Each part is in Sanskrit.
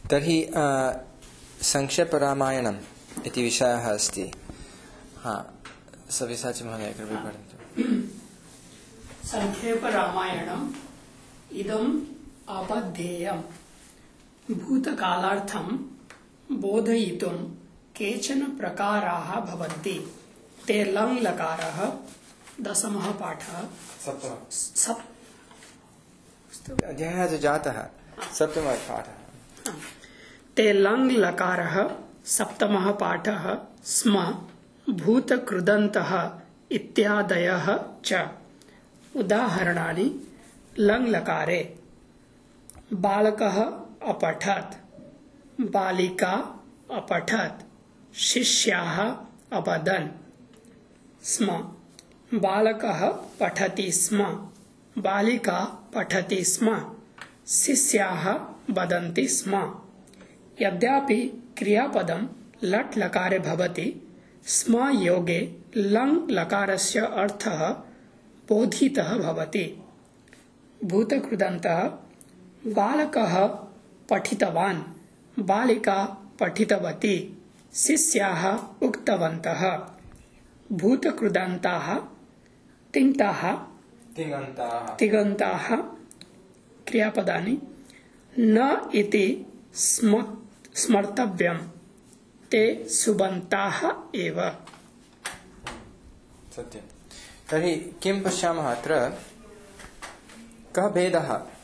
तर्हि संक्षेपरामायणम् इति विषयः अस्ति। सव्यसाची महोदय कृपया पठन्तु। संक्षेपरामायणम् इदम् आपद्धेयम् भूतकालार्थं बोधयितुं केचन प्रकाराः भवन्ति। ते लङ् लकारः दशमः पाठः अध्यायः जो जातः सप्तमः पाठः। ते लङ् लकारः सप्तमः पाठः स्म भूतकृदन्तः इत्यादयः च। उदाहरणानि लङ् लकारे बालकः अपठत्, बालिका अपठत्, शिष्याः अवदन् स्म, बालकः पठति स्म, बालिका पठति स्म, शिष्याः वदन्ति स्म। यद्यपि क्रियापदं लट् लकारे भवति, स्म योगे लङ् लकारस्य अर्थः बोधितः भवति। भूतकृदन्तः बालकः पठितवान्, बालिका पठितवती, शिष्याः उक्तवन्तः। भूतकृदन्ताः तिङन्ताः क्रियापदानि न इति स्मर्तव्यम्, ते सुबन्ताः एव। सत्यं। तर्हि किं पश्यामः अत्र? कः भेदः?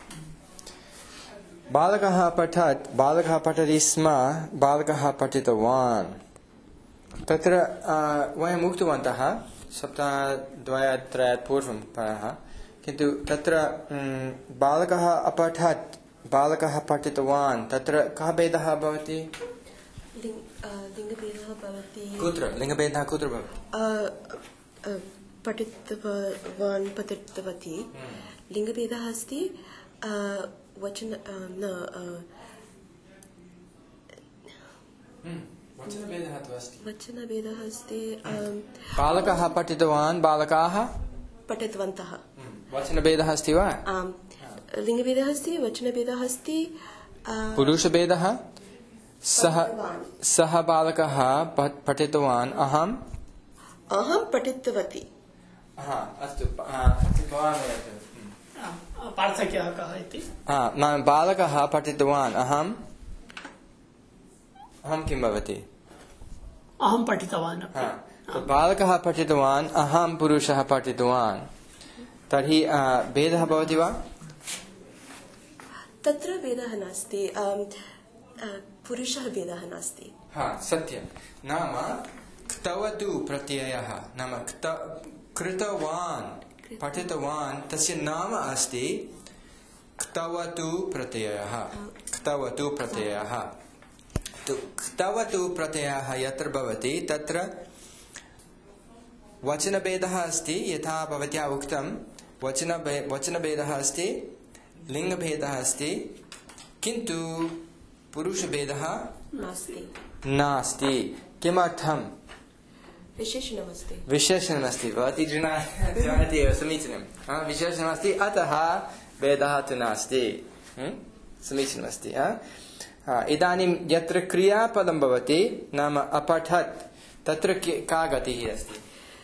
बालकः अपठत्, बालकः पठति स्म, बालकः पठितवान्। तत्र वयम् उक्तवन्तः सप्ताहद्वयात् पूर्वं प्रायः, किन्तु तत्र बालकः अपठत्, बालकः पठितवान्, तत्र कः भेदः भवति? लिङ्गभेदः भवति। कुत्र लिङ्गभेदः कुत्र भवति? पठितवान् पठितवती लिङ्गभेदः अस्ति। वचनभेदः अस्ति। बालकः पठितवान्, बालकाः पठितवन्तः। वचनभेदः अस्ति वा? आम्, लिङ्गभेदः अस्ति, वचनभेदः अस्ति। पुरुषभेदः सः बालकः पठितवान्, अहं पठितवती। अस्तु, पार्थक्यः कः इति? बालकः पठितवान्, अहं किं भवति? अहं पठितवान्। बालकः पठितवान्, अहं पुरुषः पठितवान्। तर्हि भेदः भवति वा? तत्र भेदः नास्ति, पुरुषः भेदः नास्ति। सत्यं। नाम क्तवतु प्रत्ययः, नाम कृतवान् पठितवान्, तस्य नाम अस्ति क्तवतु प्रत्ययः। क्तवतु प्रत्ययः, क्तवतु प्रत्ययः यत्र भवति तत्र वचनभेदः अस्ति। यथा भवत्या उक्तं, वचनभेदः अस्ति, लिङ्गभेदः अस्ति, किन्तु पुरुषभेदः नास्ति। किमर्थं? विशेषणमस्ति। भवती जानाति एव, समीचीनं। विशेषणमस्ति, अतः भेदः तु नास्ति। समीचीनमस्ति। इदानीं यत्र क्रियापदं भवति, नाम अपठत्, तत्र का गतिः अस्ति?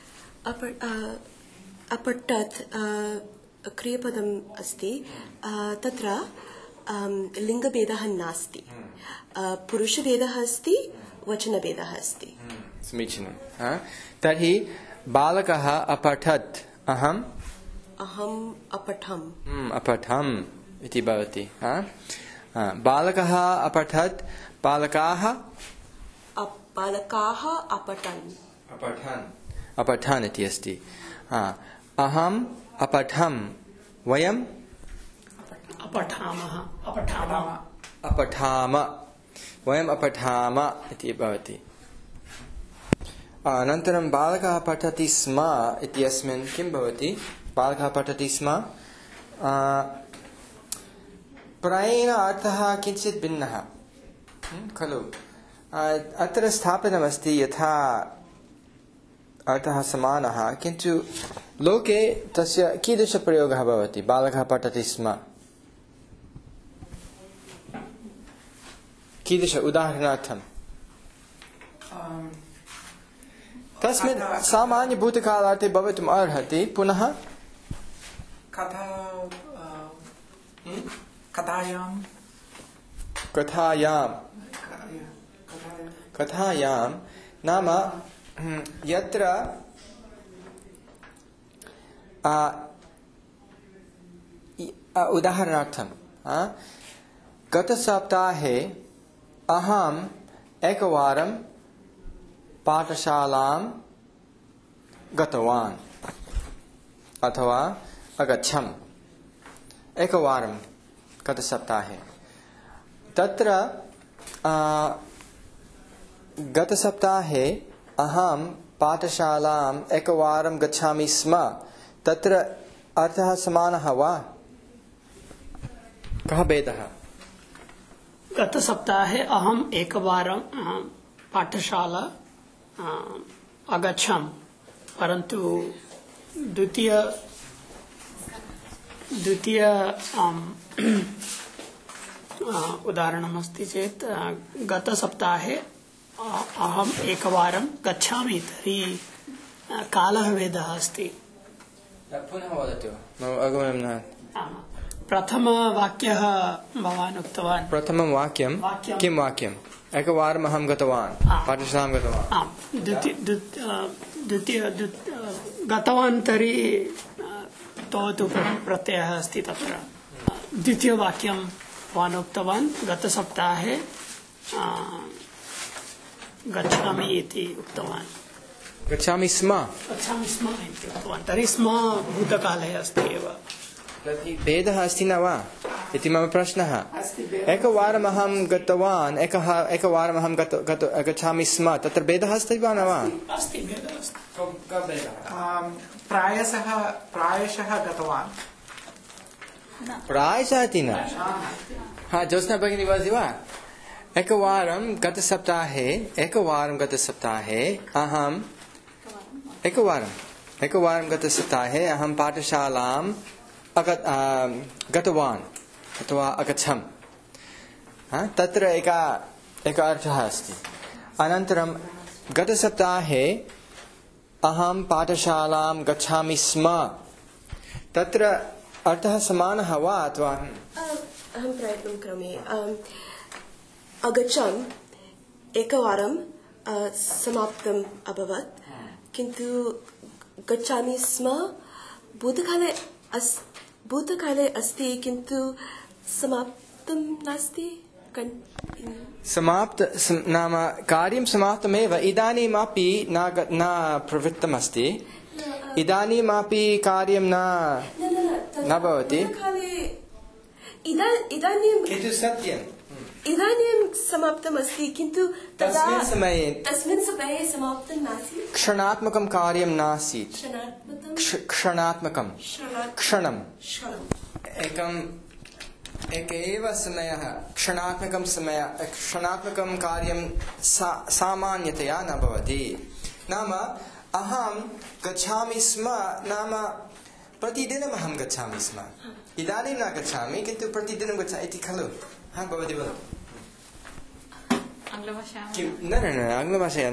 अपठत् क्रियापदम् अस्ति, तत्र लिङ्गभेदः नास्ति, पुरुषभेदः अस्ति, वचनभेदः अस्ति। समीचीनं। तर्हि बालकः अपठत्, अहम् अपठम् इति भवति। बालकः अपठत्, बालकाः अपठन् इति अस्ति। अहम् अपठम्, वयम् वयम् अपठाम इति भवति। अनन्तरं बालकः पठति स्म इत्यस्मिन् किं भवति? बालकः पठति स्म, प्रायेण अर्थः किञ्चित् भिन्नः खलु। अत्र स्थापितमस्ति यथा अर्थः समानः, किन्तु लोके तस्य कीदृशप्रयोगः भवति? बालकः पठति स्म, कीदृश उदाहरणार्थं तस्मिन् सामान्यभूतकालार्थे भवितुम् अर्हति पुनः कथायां नाम यत्र उदाहरणार्थं गतसप्ताहे अहम् एकवारं पाठशालां गतवान् अथवा अगच्छम् एकवारं गतसप्ताहे तत्र गतसप्ताहे अहं पाठशालाम् एकवारं गच्छामि स्म तत्र अर्थः समानः वा कः भेदः गतसप्ताहे अहम् एकवारं पाठशाला अगच्छम् परन्तु द्वितीय उदाहरणमस्ति चेत् गतसप्ताहे अहम् एकवारं गच्छामि तर्हि कालः भेदः अस्ति पुनः वदतु अवगमनं न प्रथमवाक्यः भवान् उक्तवान् प्रथमं वाक्यं किं वाक्यम् एकवारम् अहं गतवान् पाठशालां गतवान् द्वितीय गतवान् तर्हि तु प्रत्ययः अस्ति तत्र द्वितीयवाक्यं भवान् उक्तवान् गतसप्ताहे गच्छामि इति उक्तवान् गच्छामि स्म इति उक्तवान् तर्हि स्म भूतकाले अस्ति एव भेदः अस्ति न वा इति मम प्रश्नः एकवारम् अहं गतवान् एकवारम् अहं गच्छामि स्म तत्र भेदः अस्ति वा न वा अस्ति भेदः अस्ति प्रायशः गतवान् प्रायशः इति न ज्योत्स्ना भगिनी वदति वा एकवारं गतसप्ताहे अहम् एकवारं गतसप्ताहे अहं पाठशालां गतवान् अथवा अगच्छम् तत्र एक अर्थः अस्ति अनन्तरं गतसप्ताहे अहं पाठशालां गच्छामि स्म तत्र अर्थः समानः वा अथवा अहं प्रयत्नं करोमि अगच्छम् एकवारं समाप्तम् अभवत् किन्तु गच्छामि स्म भूतकाले अस्ति किन्तु समाप्तं नास्ति समाप्त नाम कार्यं समाप्तमेव इदानीमपि न प्रवृत्तमस्ति इदानीमपि कार्यं न भवति किन्तु सत्यम् इदानीं समाप्तमस्ति किन्तु तस्मिन् समये समाप्तं नासीत् क्षणात्मकं कार्यं नासीत् क्षणात्मकं क्षणम् एकैव समयः क्षणात्मकं कार्यं सामान्यतया न भवति नाम अहं गच्छामि स्म नाम प्रतिदिनम् अहं गच्छामि स्म इदानीं न गच्छामि किन्तु प्रतिदिनं गच्छामि इति खलु भवति वदतु न आङ्ग्लभाषया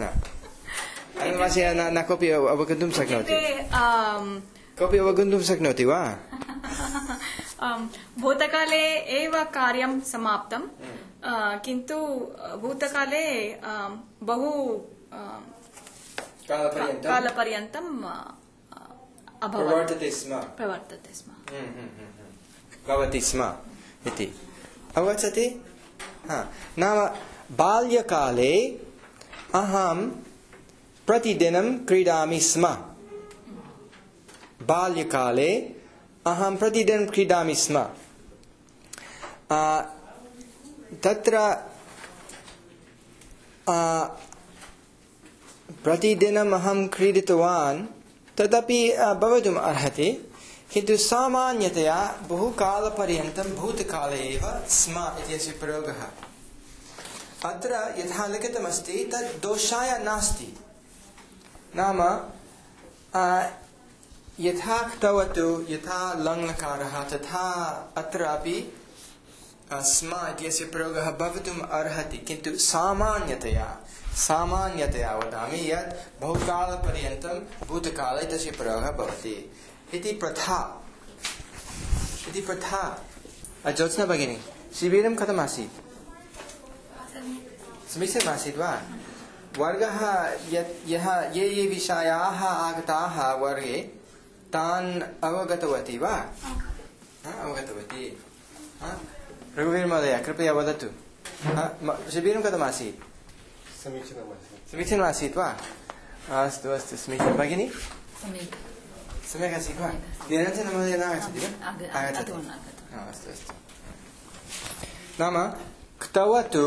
न कोऽपि अवगन्तुं शक्नोति वा भूतकाले एव कार्यं समाप्तं किन्तु भूतकाले बहु कालपर्यन्तं प्रवर्तते स्म भवति स्म इति अवगच्छति नाम बाल्यकाले अहं प्रतिदिनं क्रीडामि स्म बाल्यकाले अहं प्रतिदिनं क्रीडामि स्म तत्र प्रतिदिनम् अहं क्रीडितवान् तदपि भवितुम् अर्हति किन्तु सामान्यतया बहुकालपर्यन्तं भूतकाले एव स्म इत्यस्य प्रयोगः अत्र यथा लिखितमस्ति तद् दोषाय नास्ति नाम यथा क्तवतु यथा लङ्लकारः तथा अत्रापि स्म इत्यस्य प्रयोगः भवितुम् अर्हति, किन्तु सामान्यतया वदामि यत् बहुकालपर्यन्तं भूतकाले तस्य प्रयोगः भवति इति प्रथा। ज्योत्स्ना भगिनी, शिबिरं कथमासीत्? समीचीनमासीत् वा? वर्गः ये विषयाः आगताः वर्गे तान् अवगतवती वा? अवगतवती। रघुवीर महोदय कृपया वदतु, शिबिरं कथमासीत्? समीचीनमासीत् वा? अस्तु समीचीनं। भगिनी सम्यक् आसीत् वा? निरञ्जन महोदय न आगच्छति वा? आगच्छति। अस्तु। नाम क्तवतु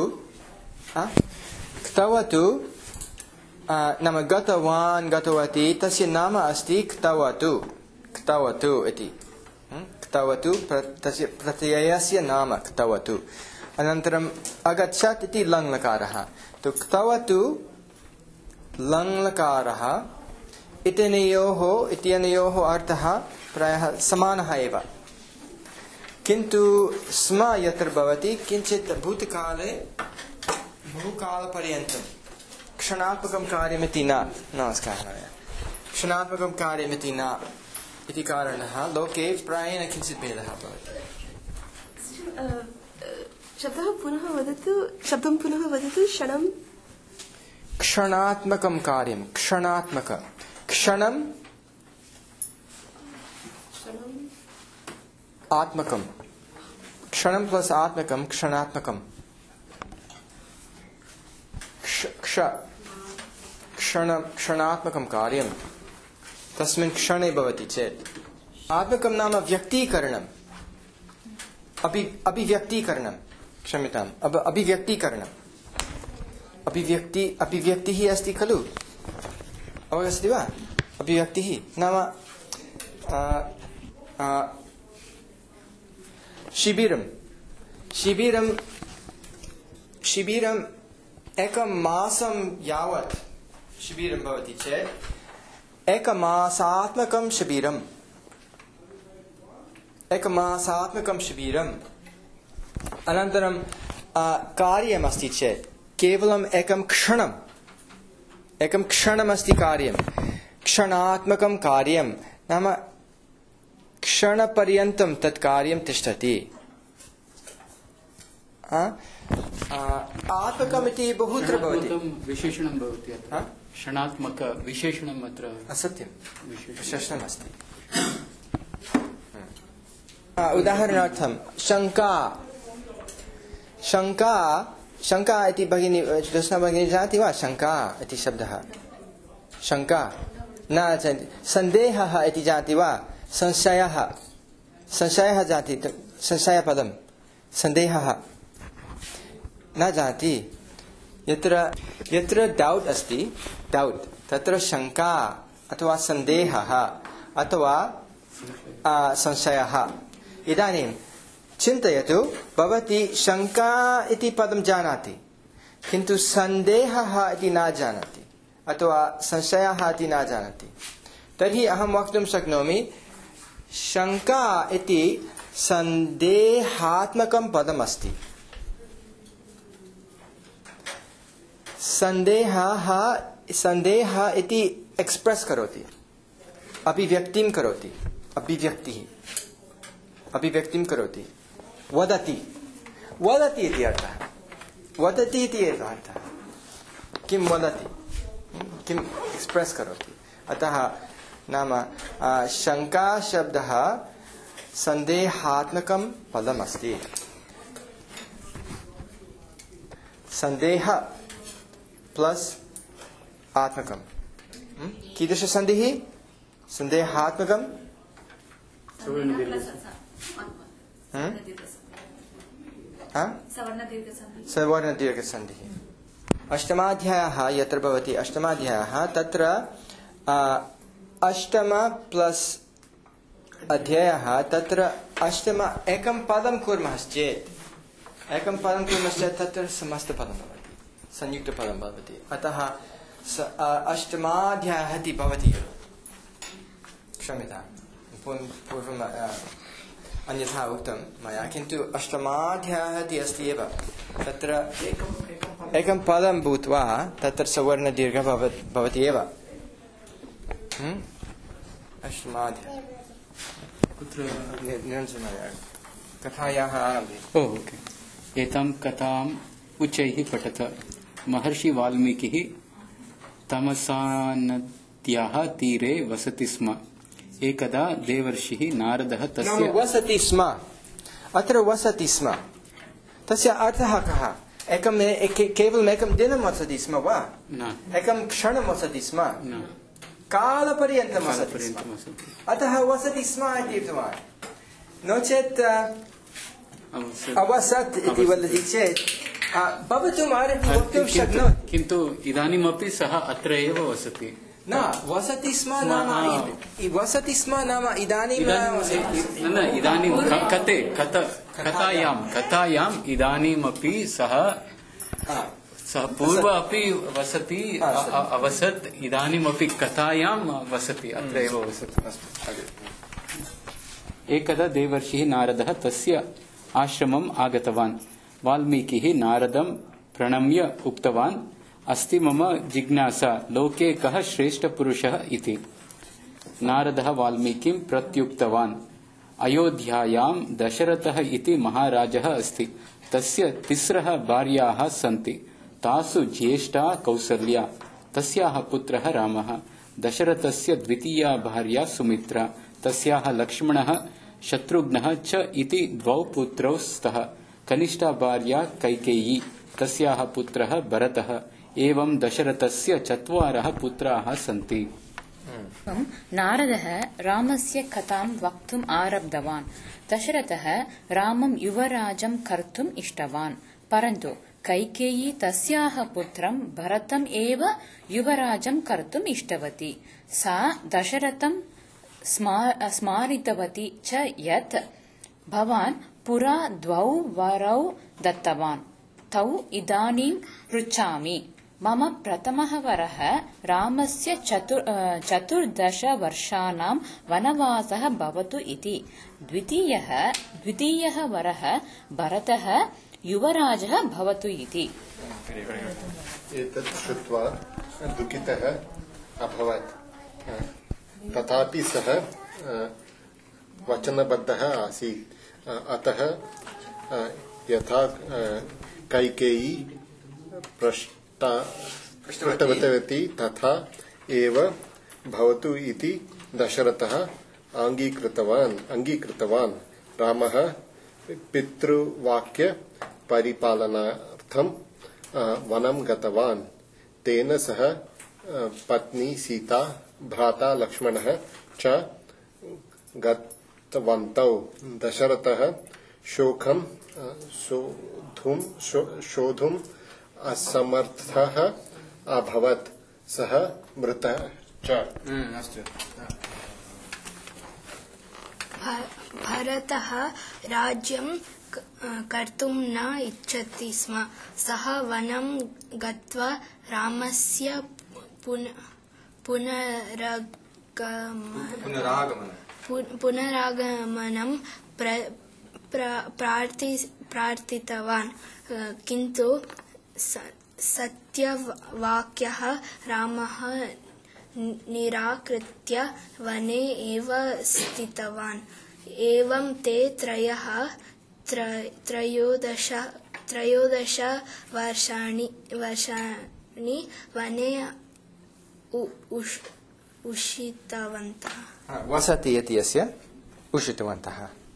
नाम गतवान् गतवती, तस्य नाम अस्ति क्तवतु इति। क्तवतु तस्य प्रत्ययस्य नाम क्तवतु। अनन्तरम् अगच्छत् इति लङ्लकारः। तो क्तवतु लङ्लकारः इत्यनयोः अर्थः प्रायः समानः एव, किन्तु स्म यत्र भवति किञ्चित् भूतकाले बहुकालपर्यन्तं क्षणात्मकं कार्यमिति न। नमस्कारः। क्षणात्मकं कार्यमिति न इति कारणतः लोके प्रायेण किञ्चित् भेदः भवति। शब्दं पुनः वदतु। क्षणात्मकं कार्यं, क्षणम् आत्मकं, क्षणं प्लस आत्मकं क्षणात्मकं। क्षणात्मकं कार्यं तस्मिन् क्षणे भवति चेत्, आत्मकं नाम व्यक्तीकरणम्, अभिव्यक्तीकरणं, क्षम्यताम्, अभिव्यक्तीकरणम्। अभिव्यक्तिः अस्ति खलु, अवगच्छति वा? अभिव्यक्तिः नाम शिबिरम् एकं मासं यावत् शिबिरं भवति चेत् एकमासात्मकं शिबिरम्। अनन्तरं कार्यमस्ति चेत् केवलम् एकं क्षणमस्ति कार्यं, क्षणात्मकं कार्यं, नाम क्षणपर्यन्तं तत् कार्यं तिष्ठति। आत्मकमिति बहुत्र भवति, विशेषणं भवति, क्षणात्मक विशेषणम् अत्र सत्यं विशेषणमस्ति। उदाहरणार्थं शङ्का इति भगिनी ज्योत्स्ना भगिनी जानाति वा? शङ्का इति शब्दः, शङ्का न जानाति। सन्देहः इति जानाति वा? संशयः जाति, संशयपदं सन्देहः न जानाति। यत्र डौट् अस्ति, तत्र शङ्का अथवा सन्देहः अथवा संशयः। इदानीं चिन्तयतु, भवती शङ्का इति पदं जानाति, किन्तु सन्देहः इति न जानाति अथवा संशयः इति न जानाति। तर्हि अहं वक्तुं शक्नोमि, शङ्का इति सन्देहात्मकं पदमस्ति। सन्देहः इति एक्स्प्रेस् करोति, अभिव्यक्तिं करोति, वदति इति अर्थः। किं वदति, किम् एक्स्प्रेस् करोति। अतः नाम शङ्का शब्दः सन्देहात्मकं पदमस्ति। सन्देह प्लस आत्मकं कीदृशसन्धिः? सन्देहात्मकं सवर्णदीर्घसन्धिः। अष्टमाध्यायः यत्र भवति, अष्टमाध्यायः तत्र अष्टम प्लस् अध्यायः, तत्र अष्टम एकं पदं कुर्मश्चेत् तत्र समस्तपदं भवति, संयुक्तपदं भवति। अतः अष्टमाध्यायः इति भवति एव। क्षम्यतां, पूर्वं अन्यथा उक्तं मया किन्तु अष्टमाध्यायः इति अस्ति एव तत्र एकं पदं भूत्वा तत्र सवर्णदीर्घः भवति एव अष्टमाध्यायः कथायाः आरम्भे ओके एतां कथाम् उच्चैः पठत महर्षि वाल्मीकिः तमसानद्याः तीरे वसति स्म एकदा देवर्षिः नारदः तस्य वसति स्म अत्र वसति स्म तस्य अर्थः कः केवलम् एकं दिनं वसति स्म वा न एकं क्षणं वसति स्म न कालपर्यन्तं वसति स्म अतः वसति स्म इति उक्तवान् नो चेत् अवसत् इति वदति चेत् भवितुम् वक्तुं शक्नोति किन्तु इदानीमपि सः अत्र एव वसति न वसति स्म नाम इदानीं न इदानीं कथायाम् इदानीमपि सः पूर्व अपि वसति अवसत् इदानीमपि कथायां वसति अत्र एव वसति एकदा देवर्षिः नारदः तस्य आश्रमम् आगतवान् वाल्मीकिः नारदं प्रणम्य उक्तवान् अस्ति मम जिज्ञासा लोके कः श्रेष्ठपुरुषः इति नारदः वाल्मीकिं प्रत्युक्तवान् अयोध्यायां दशरथः इति महाराजः अस्ति तस्य 3 भार्याः सन्ति तासु ज्येष्ठा कौसल्या तस्याः पुत्रः रामः दशरथस्य द्वितीया भार्या सुमित्रा तस्याः लक्ष्मणः शत्रुघ्नः च इति 2 पुत्रौ स्तः कनिष्ठा भार्या कैकेयी तस्याः पुत्रः भरतः एवं दशरथस्य 4 पुत्राः सन्ति नारदः रामस्य कथां वक्तुम् आरब्धवान् दशरथः रामं युवराजं कर्तुम् इष्टवान् परन्तु कैकेयी तस्याः पुत्रं भरतम् एव युवराजं कर्तुम् इष्टवती सा दशरथं स्मारितवती च यत् भवान् पुरा 2 वरौ दत्तवान् तौ इदानीं पृच्छामि मम प्रथमः वरः रामस्य 14 वर्षाणां वनवासः भवतु इति द्वितीयः वरः भरतः युवराजः भवतु इति एतत् श्रुत्वा दुःखितः अभवत् तथापि सः वचनबद्धः आसीत् अतः यथा कैकेयी पृष्टवती तथा एव भवतु इति दशरथः अङ्गीकृतवान् रामः पितृवाक्य परिपालनार्थं वनं गतवान् तेन सह पत्नी सीता भ्राता लक्ष्मणः च गतवन्तौ दशरथः शोकं शोधुम् असमर्थः अभवत् सः मृतः च भरतः राज्यं कर्तुं न इच्छति स्म सः वनं गत्वा रामस्य पुनरागमनं प्रार्थितवान् किन्तु सत्यवाक्यः रामः निराकृत्य वने एव स्थितवान् एवं ते त्रयोदश वर्षाणि वने उषितवन्तः वसति इति अस्य उषितवन्तः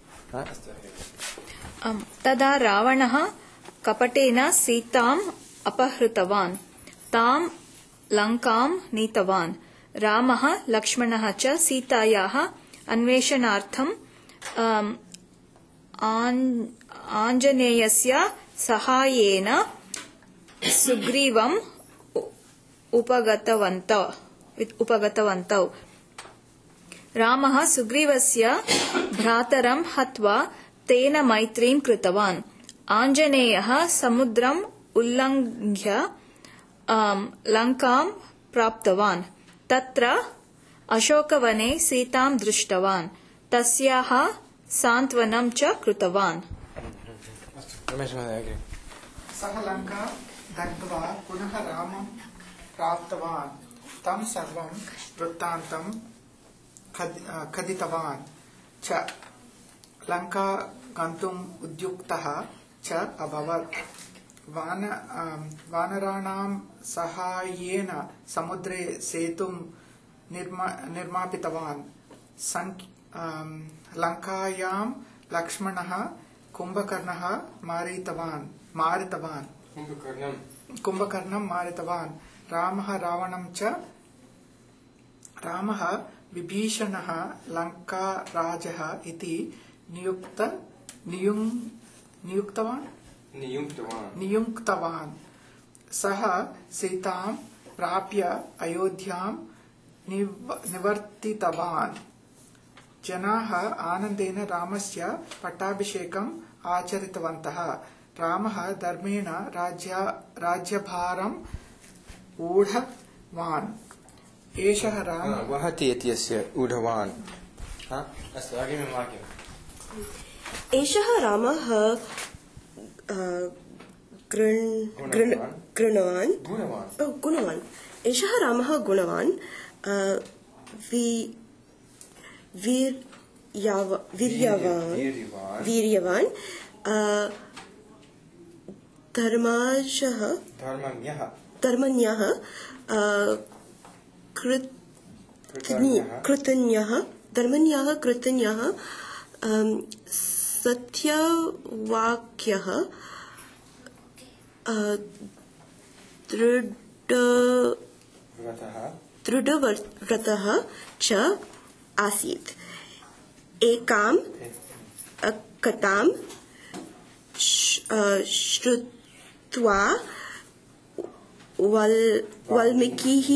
तदा रावणः कपटेन सीताम् अपहृतवान् तां लङ्कां नीतवान् रामः लक्ष्मणः च सीतायाः अन्वेषणार्थं आञ्जनेयस्य सहायेन सुग्रीवम् उपगतवन्तौ रामः सुग्रीवस्य भ्रातरं हत्वा तेन मैत्रीं कृतवान् आञ्जनेयः समुद्रम् उल्लङ्घ्य लङ्कां प्राप्तवान् तत्र अशोकवने सीतां दृष्टवान् तस्याः सान्त्वनं च कृतवान्। सः लङ्का दग्ध्वा पुनः रामं प्राप्तवान् तं सर्वं वृत्तान्तं कथितवान् च लङ्का गन्तुम् उद्युक्तः च अभवत् वानराणां साहाय्येन समुद्रे सेतुं निर्मापितवान् लङ्कायां लक्ष्मणः कुम्भकर्णः मारितवान् रामः रावणं च रामः विभीषणः लङ्काराजः इति नियुक्तवान् सः सीतां प्राप्य अयोध्यां निवर्तितवान् जनाः आनन्देन रामस्य पट्टाभिषेकम् आचरितवन्तः रामः धर्मेण राज्यभारम् ऊढवान् एषः रामः वहति इत्यस्य ऊढवान् अस्तु अग्रिमं वाक्यम् एषः रामः गुणवान् एषः रामः गुणवान् वीर्यवान् धर्मज्ञः कृतज्ञः सत्यवाक्यः दृढव्रतः च आसीत् एकां कथां श्रुत्वा वाल्मीकिः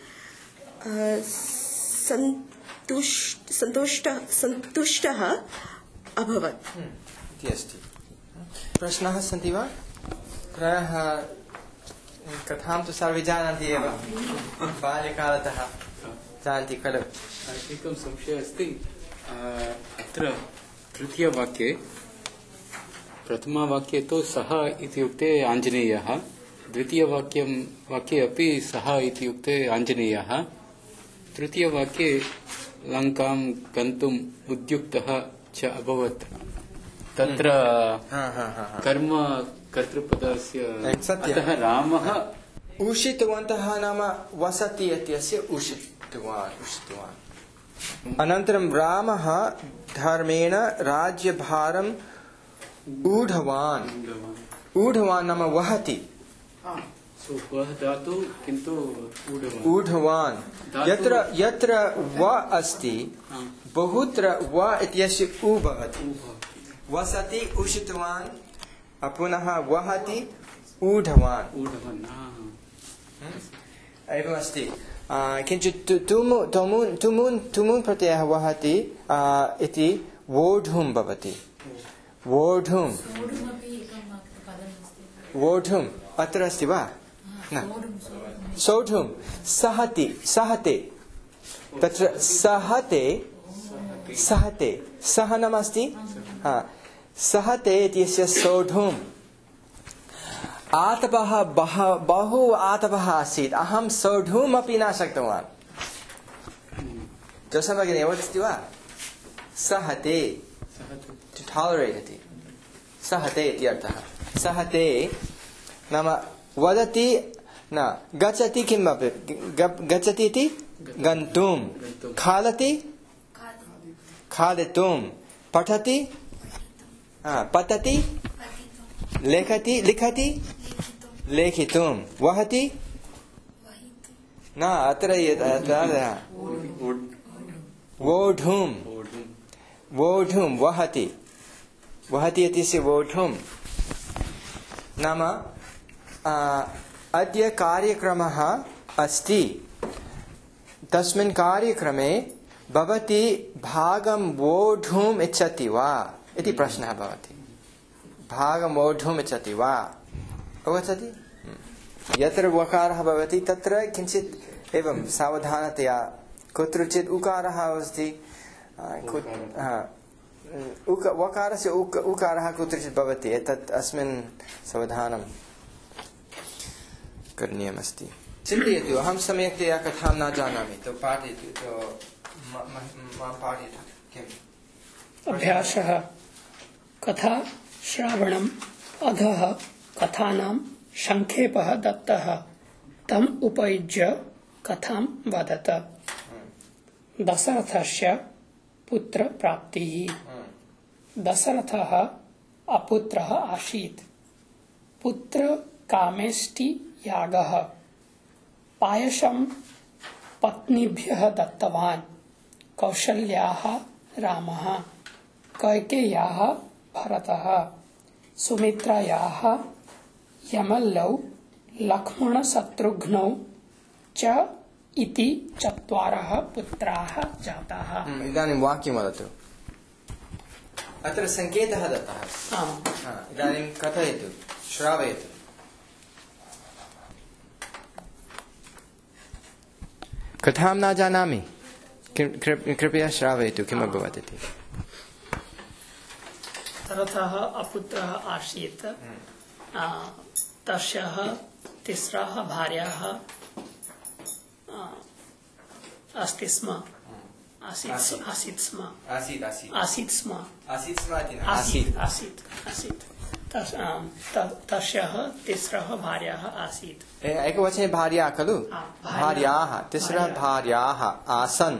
सन्तुष्टः अभवत् इति अस्ति। प्रश्नाः सन्ति वा? प्रायः कथां तु सर्वे जानन्ति एव, बाल्यकालतः जानन्ति खलु। एकं संशयः अस्ति अत्र तृतीयवाक्ये प्रथमवाक्ये तु सः इत्युक्ते आञ्जनेयः, द्वितीयवाक्ये अपि सः इत्युक्ते आञ्जनेयः, तृतीयवाक्ये लङ्कां गन्तुम् उद्युक्तः च अभवत्। तत्र कर्म कर्तृपदस्य अतः रामः उषितवन्तः नाम वसति इत्यस्य उषितवान्। अनन्तरं रामः धर्मेण राज्यभारम् ऊढवान् नाम वहति। किन्तु ऊढवान् यत्र व अस्ति बहुत्र व इत्यस्य उ भवति। वसति उषितवान् पुनः वहति ऊढवान् एवमस्ति। किञ्चित् तुमुन् प्रत्ययः वहति इति वोढुं भवति। वोढुम् अत्र अस्ति वा? न, सोढुं सहते तत्र सहते सहनमस्ति। सहते इत्यस्य सोढुम् आतपः बहु आतपः आसीत्, अहं सोढुम् अपि न शक्तवान्। जोसफ भगिनी वदति वा? सहते to tolerate इति सहते इत्यर्थः। सहते नाम वदति न गच्छति किमपि गच्छति इति गन्तुं, खादति खादितुं, पठति पठति, लिखति लेखितुं, वहति न अत्र वोढुं वहति इत्यस्य वोढुं नाम अद्य कार्यक्रमः अस्ति, तस्मिन् कार्यक्रमे भवती भागं वोढुम् इच्छति वा इति प्रश्नः भवति। भागं वोढुम् इच्छति वा? अवगच्छति? यत्र वकारः भवति तत्र किञ्चित् एवं सावधानतया, कुत्रचित् उकारः अस्ति वकारस्य उकारः कुत्रचित् भवति एतत् अस्मिन् सावधानं करणीयमस्ति। चिन्तयतु, अहं सम्यक्तया कथां न जानामि, तो पाठयतु, तो मां पाठयतु। किम् अभ्यासः? कथा श्रावणम् अधः कथानां संक्षेपः दत्तः, तम् उपयुज्य कथां वदत। दशरथस्य पुत्रप्राप्तिः। दशरथः अपुत्रः आसीत्। पुत्रकामेष्टियागः। पायसं पत्नीभ्यः दत्तवान्। कौसल्याः रामः, कैकेय्याः भरतः, सुमित्रायाः यमलौ लक्ष्मणशत्रुघ्नौ च इति 4 पुत्राः जाताः। इदानीं वाक्यं वदतु। अत्र सङ्केतः दत्तः। इदानीं कथयतु, श्रावयतु। कथां न जानामि, कृपया श्रावयतु, किम् अभवत् इति। दशरथः अपुत्रः आसीत्। तस्याः 3 भार्याः आसीत् स्म। तस्याः 3 भार्याः आसीत्। एकवचने भार्या खलु? भार्याः, 3 भार्याः आसन्।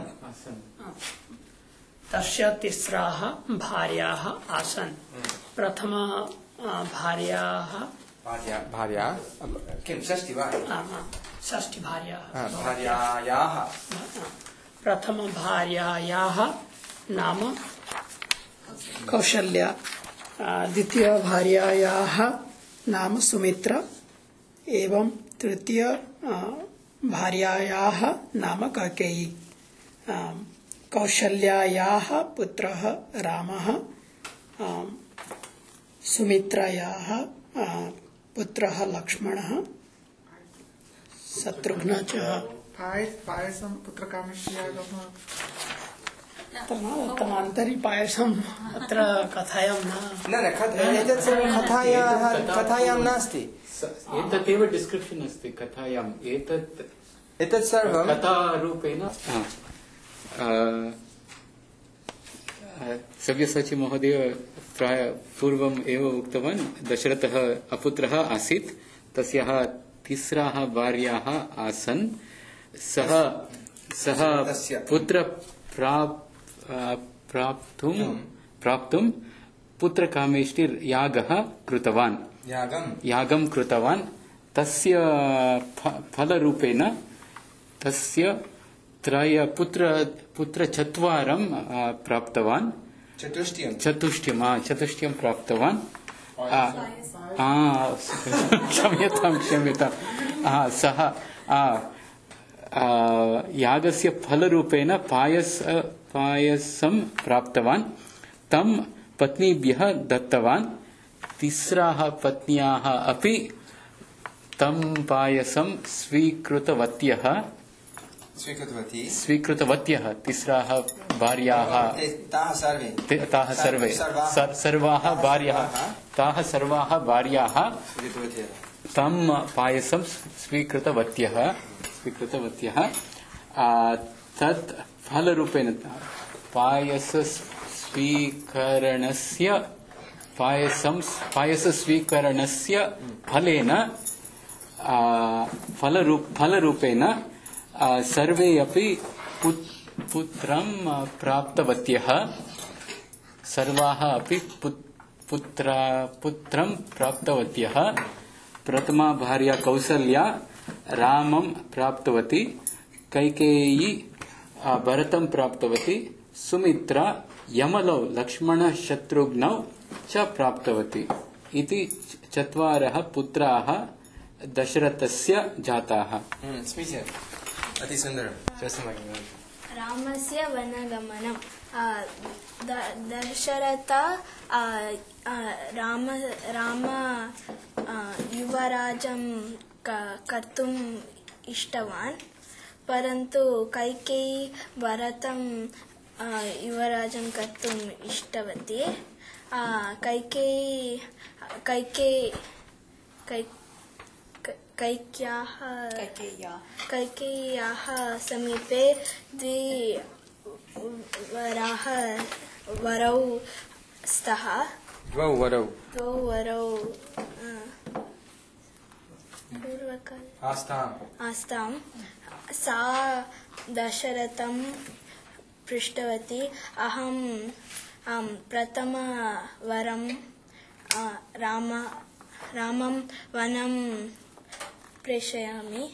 तस्य 3 भार्याः आसन्। प्रथमा भार्याः भार्या किं षष्ठी वा? षष्ठी भार्याः। भार्यायाः प्रथमभार्यायाः नाम कौसल्या। द्वितीयभार्यायाः नाम सुमित्रा। एवं तृतीय भार्यायाः नाम कैकेयी। कौसल्यायाः पुत्रः रामः। सुमित्रायाः पुत्रः लक्ष्मणः। शत्रुघ्नः च। पायसं पुत्रकामेष्टियागः तमान्तरी पायसम् अत्र कथायां न एतत् सर्वं कथायां नास्ति। एतदेव डिस्क्रिप्शन् अस्ति कथायाम्। एतत् सर्वं कथारूपेण सव्यसाची महोदय प्राय पूर्वम् एव उक्तवान्। दशरथः अपुत्रः आसीत्। तस्याः 3 भार्याः आसन्। सः पुत्र प्राप्तुं पुत्रकामेष्टियागः कृतवान्। यागं कृतवान्। तस्य फलरूपेण तस्य 3 पुत्र 4 प्राप्तवान्। चतुष्टयं प्राप्तवान्। क्षम्यतां। सः यागस्य फलरूपेण पायसं प्राप्तवान्। तं पत्नीभ्यः दत्तवान्। 3 पत्न्याः अपि तं पायसं स्वीकृतवत्यः। 3 भार्याः ताः सर्वाः भार्याः तं पायसं स्वीकृतवत्यः। तत् फलरूपेण पायसस्वीकरणस्य फलेन फलरूपेण सर्वे अपि पुत्रं प्राप्तवत्यः। सर्वाः अपि पुत्रं प्राप्तवत्यः। प्रथमा भार्या कौसल्या रामं प्राप्तवती। कैकेयी भरतं प्राप्तवती। सुमित्रा यमलौ लक्ष्मणशत्रुघ्नौ च प्राप्तवती। इति 4 पुत्राः दशरथस्य जाताः। अति सुन्दरं। रामस्य वनगमनं। दशरथ राम युवराजं कर्तुम् इष्टवान्, परन्तु कैकेयी भरतं युवराजं कर्तुम् इष्टवती कैकेय्याः समीपे वरौ स्तः द्वौ वरौ आस्तां सा दशरथं पृष्टवती अहं प्रथमवरं रामं वनं प्रेषयामि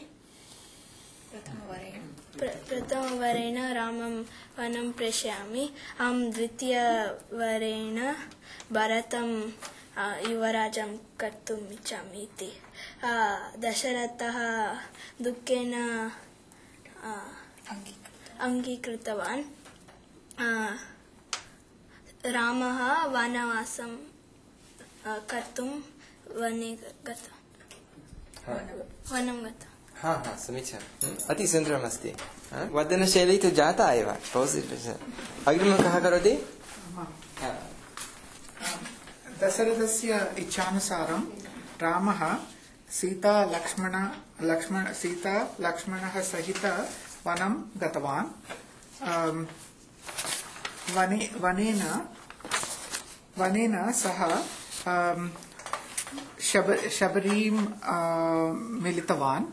प्रथमवरेण रामं वनं प्रेषयामि अहं द्वितीयवरेण भरतं युवराजं कर्तुम् इच्छामि इति दशरथः दुःखेन अङ्गीकृतवान् रामः वनवासं कर्तुं वनं गतवान् हाँ समीचीनम् अति सुन्दरमस्ति वदनशैली तु जाता एव अग्रिमं कः करोति दशरथस्य इच्छानुसारं रामः सीता लक्ष्मणः सहित वनं गतवान् वनेन सह शबरीं मिलितवान्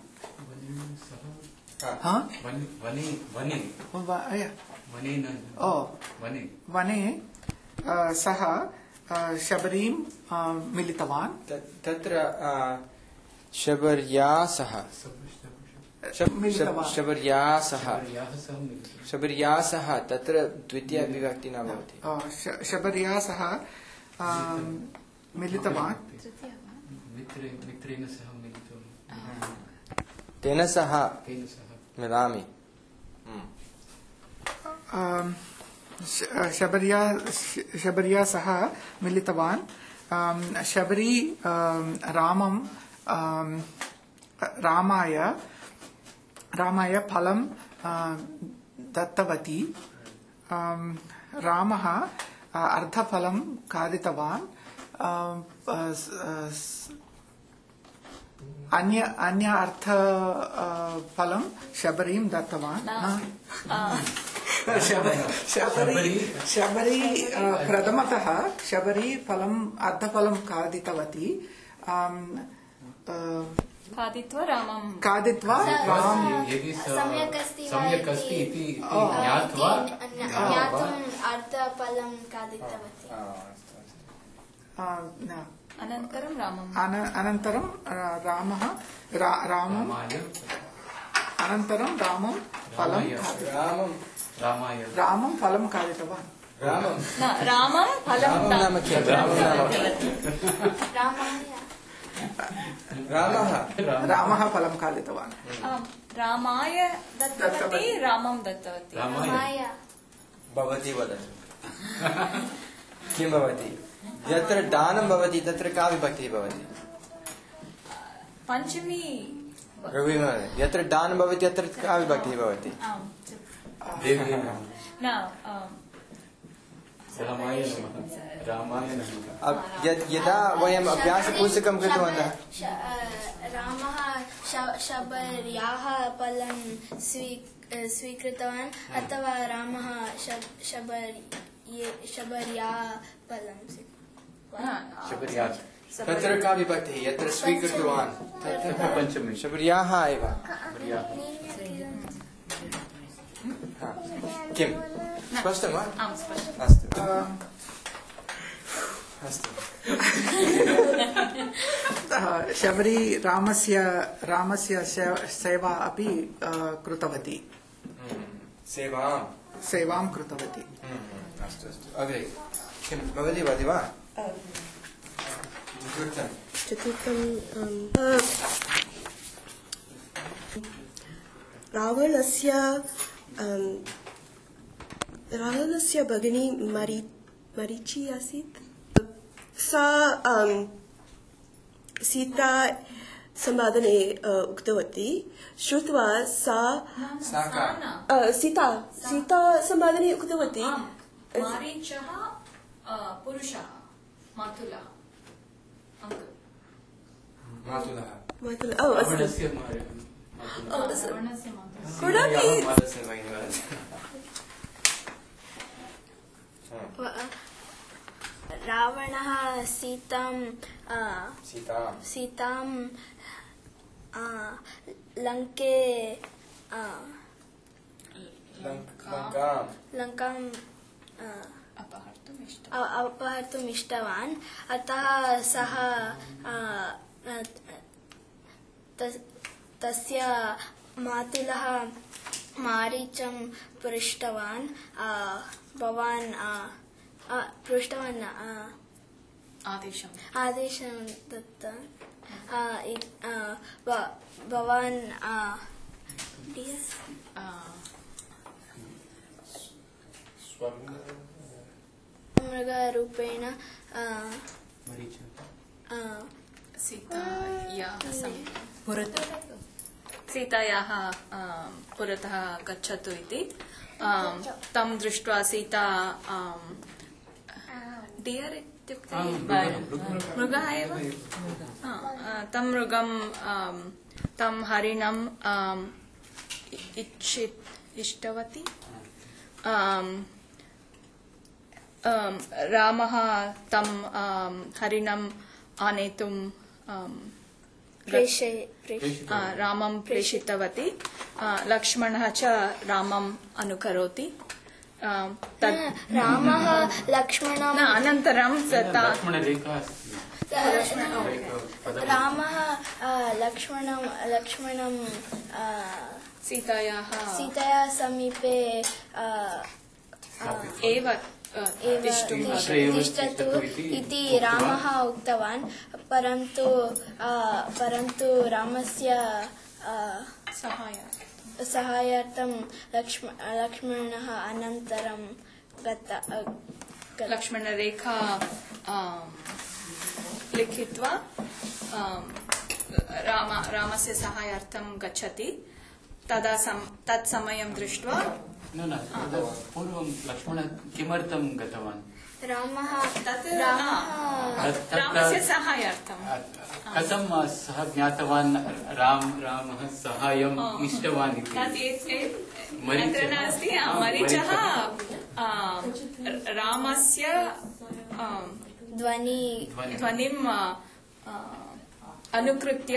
वने सह शबरीं मिलितवान् तत्र शबर्या सह तत्र द्वितीया विभक्ति न भवति शबर्या सह मिलितवान् तेन सह मिलामि शबर्या सह मिलितवान् शबरी रामाय फलं दत्तवती रामः अर्धफलं खादितवान् अन्य अर्थफलं शबरीं दत्तवान् शबरी प्रथमतः शबरी अर्धफलं खादितवती खादित्वा रामं सम्यक् अस्ति इति ज्ञातुम् अर्धफलं खादितवती अनन्तरं रामं फलं खादितवान् रामः फलं खादितवान् रामाय दत्तवती रामं दत्तवती भवती वदतु किं भवति यत्र दानं भवति तत्र का विभक्तिः भवति पञ्चमी यत्र दानं भवति तत्र का विभक्तिः भवति यदा वयम् अभ्यासपुस्तकं कृतवन्तः रामः शबर्याः फलं स्वीकृतवान् अथवा रामः शबर्या फलं तत्र का विभक्तिः यत्र स्वीकृतवान् तत्र पञ्चमी शबर्याः एव किं स्पष्टं वा अस्तु शबरी रामस्य सेवा अपि कृतवती सेवां कृतवती अस्तु अग्रे किं भवती वदति वा चतुर्थं रावणस्य भगिनी मरीचि आसीत् सा सम्वादने उक्तवती श्रुत्वा सा सीता सम्वादने उक्तवती मारीचः पुरुषः मातुलः रावणः सीतां लङ्कां अपहर्तुम् इष्टवान् अतः सः तस्य मातुलः मारीचं पृष्टवान् आदेशं दत्तवान् भवान् मृगरूपेण सीतायाः पुरतः गच्छतु इति तं दृष्ट्वा सीता डियर् इत्युक्ते मृगः एव तं मृगं तं हरिणम् इष्टवती रामः तं हरिणम् आनेतुं रामं प्रेषितवती लक्ष्मणः च रामम् अनुकरोति रामः लक्ष्मणम् अनन्तरं रामः लक्ष्मणं सीतायाः समीपे एव तिष्ठतु इति रामः उक्तवान् परन्तु रामस्य सहायार्थं लक्ष्मणः अनन्तरं लक्ष्मणरेखा लिखित्वा रामस्य सहायार्थं गच्छति तत्समयं दृष्ट्वा पूर्वं लक्ष्मणः किमर्थं गतवान् रामः रामस्य सहायार्थं कथं सः ज्ञातवान् रामः सहायम् इष्टवान् इति नास्ति मरीचः रामस्य ध्वनिम् अनुकृत्य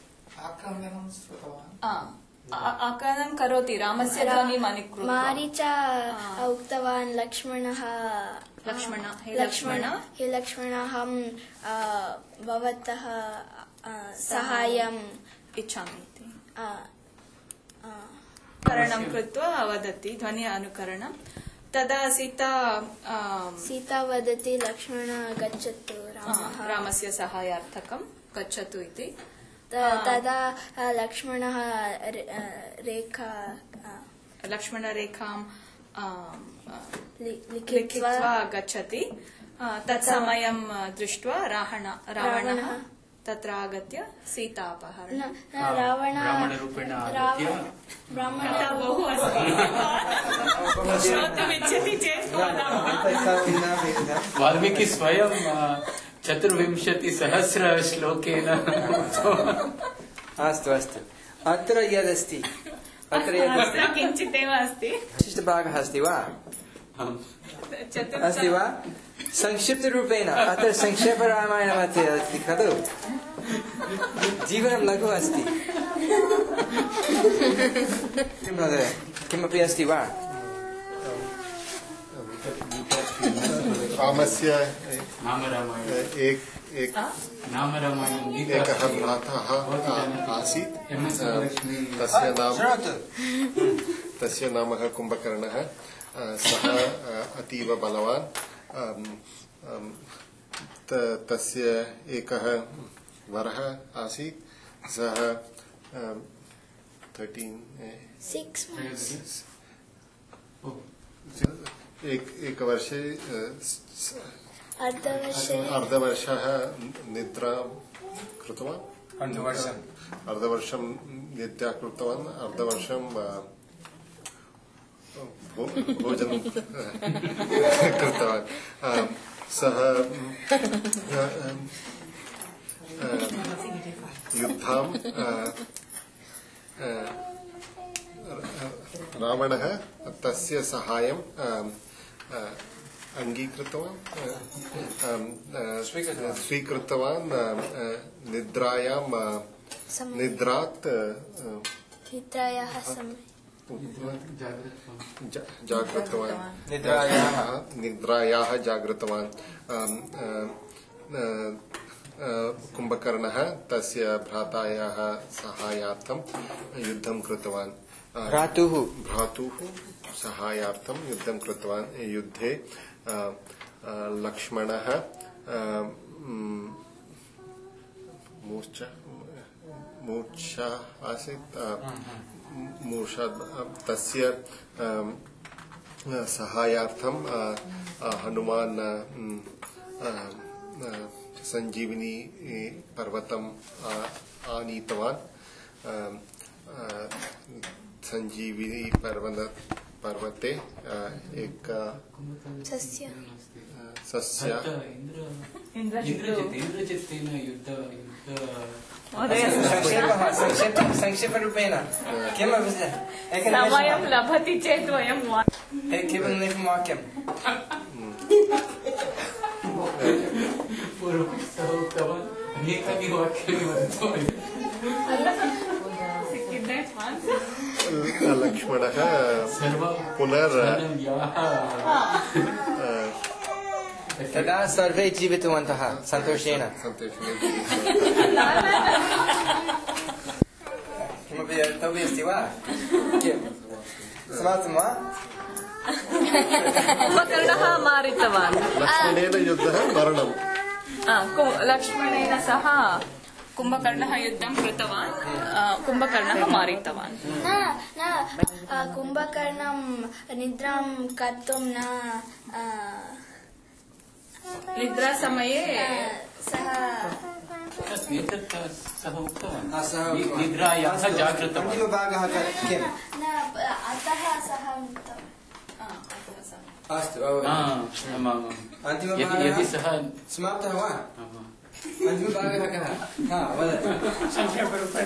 आक्रमणं करोति रामस्य ध्वनिम् अनुकृत्य मारीचा उक्तवान् लक्ष्मण हे लक्ष्मण अहं भवतः साहाय्यम् इच्छामि इति करणं कृत्वा वदति ध्वनि अनुकरणं तदा सीता वदति लक्ष्मण गच्छतु रामस्य सहायार्थकं गच्छतु इति तदा लक्ष्मणरेखां लिखित्वा गच्छति तत्समयं दृष्ट्वा रावणः तत्र आगत्य सीता अपहरणं रावणरूपेण आगत्य बहु अस्ति श्रोतुमिच्छति चेत् वाल्मीकि स्वयं 24,000 श्लोकेन अस्तु अत्र यदस्ति किञ्चिदेव अस्ति विशिष्टभागः अस्ति वा अस्ति वा संक्षिप्तरूपेण अत्र संक्षेपरामायणमध्ये अस्ति खलु जीवनं लघु अस्ति महोदय किमपि अस्ति वा रामस्य एकः भ्रातः आसीत् तस्य नाम कुम्भकर्णः सः अतीव बलवान् तस्य एकः वरः आसीत् सः 6 months एकवर्षे अर्धवर्षः निद्रा कृतवान् अर्धवर्षं नित्या कृतवान् अर्धवर्षं भोजनं कृतवान् सः युद्धं रावणः तस्य सहायं अंगीकृतवान् स्वीकृतवान् निद्रायां निद्रात् निद्रायाः समये जागृतवान् निद्रायाः जागृतवान् कुम्भकर्णः तस्य भ्रातायाः सहायार्थं युद्धं कृतवान् भ्रातुः सहायार्थं युद्धं कृतवान् युद्धे लक्ष्मणः मूर्छा आसीत् मूर्छा तस्य सहायार्थं हनुमान् संजीवनी पर्वतम् आनीतवान् संजीवनी पर्वते एक सस्य इन्द्रजितेन युद्ध संक्षेपरूपेण किम् समयं लभति चेत् वयं केवलम् एकं वाक्यं पूर्वस्तः उक्तवान् अनेकानि वाक्यानि वदतु लक्ष्मणः पुनर् तदा सर्वे जीवितवन्तः सन्तोषेण किमपि वक्तव्यम् अस्ति वा समाप्तं वा कुम्भकर्णः मारितवान् लक्ष्मणेन युद्धः मरणम् लक्ष्मणेन सह कुम्भकर्णः युद्धं कृतवान् कुम्भकर्णः मारितवान् कुम्भकर्णं निद्रां कर्तुं न निद्रासमये सः सः उक्तवान् निद्रायाः जागृतवान् अन्तिमभागः किम् अतः सः उक्तवान् अस्तु यदि सः समाप्तः वा अन्तिमभागः कः वदतु संक्षेपरूपेण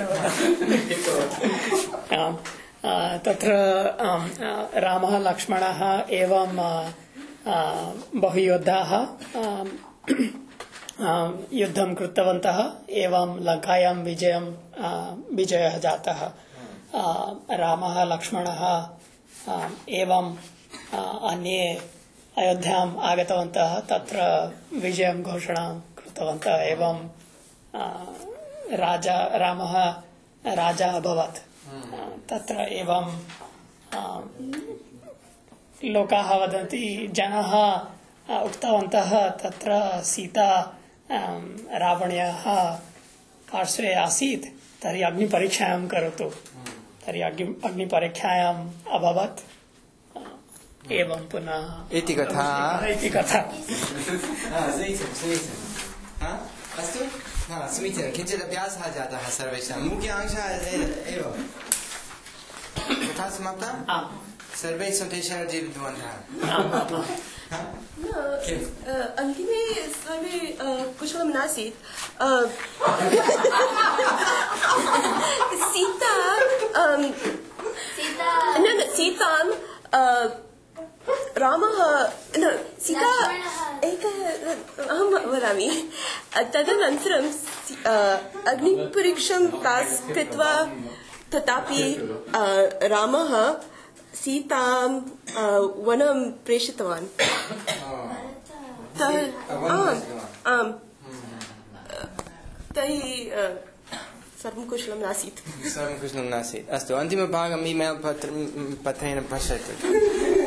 तत्र रामः लक्ष्मणः एवं बहुयोद्धाः युद्धं कृतवन्तः एवं लङ्कायां विजयः जातः रामः लक्ष्मणः एवं अन्ये अयोध्याम् आगतवन्तः तत्र विजयं घोषणां कृतवन्तः एवं रामः राजा अभवत् तत्र एवं लोकाः वदन्ति जनाः उक्तवन्तः तत्र सीता रावण्याः पार्श्वे आसीत् तर्हि अग्निपरीक्षायां करोतु तर्हि अग्निपरीक्षायाम् अभवत् एवं पुनः इति कथा अस्तु समीचीनं किञ्चित् अभ्यासः जातः सर्वेषां मुख्य अंशः एव कथा समाप्ता सर्वे सन्तोषेण जीवितवन्तः अन्तिमे सर्वे कुशलं नासीत् सीतां रामः सीता अहं वदामि तदनन्तरं अग्निपरीक्षां पास् कृत्वा तथापि रामः सीतां वनं प्रेषितवान् आम् तर्हि सर्वं कुशलं नासीत् अस्तु अन्तिमभागम् ईमेल् पत्रेण पश्यतु